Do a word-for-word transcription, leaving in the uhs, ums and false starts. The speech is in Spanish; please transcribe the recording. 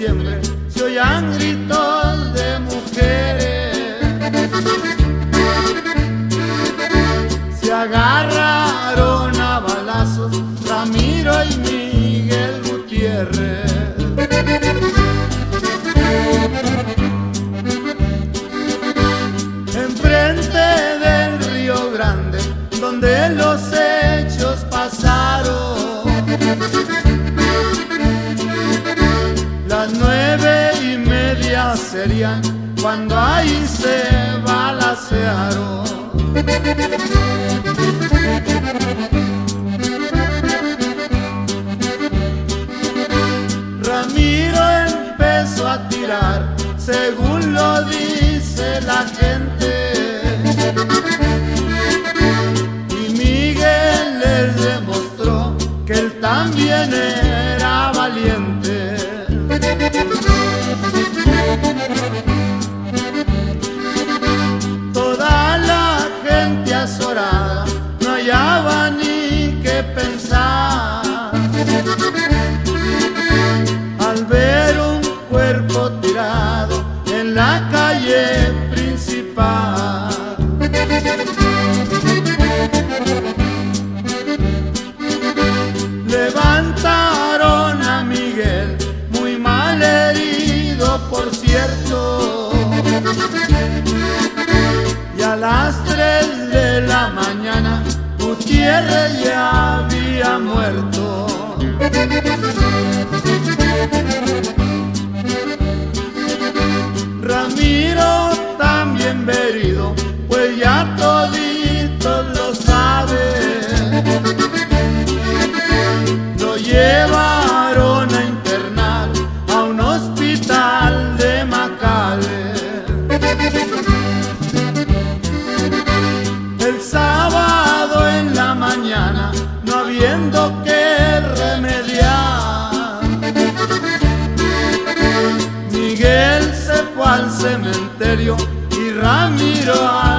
diciembre se oían gritos de mujeres. Se agarraron a balazos Ramiro y Miguel Gutiérrez. Enfrente del Río Grande, donde los hechos pasaron, las nueve y media serían cuando ahí se balacearon. Ramiro empezó a tirar, según lo dice la gente, y Miguel les demostró que él también era valiente. Toda la gente azorada no hallaba ni qué pensar al ver un cuerpo tirado en la calle principal. Levantaron a Miguel, muy mal herido por cierto, y a las tres de la mañana Gutiérrez ya había muerto. Ramiro también herido, pues ya toditos lo saben. Lo llevaron a internar a un hospital de McAllen. El sábado en la mañana, no habiendo que remediar, Miguel se fue al cementerio y Ramiro a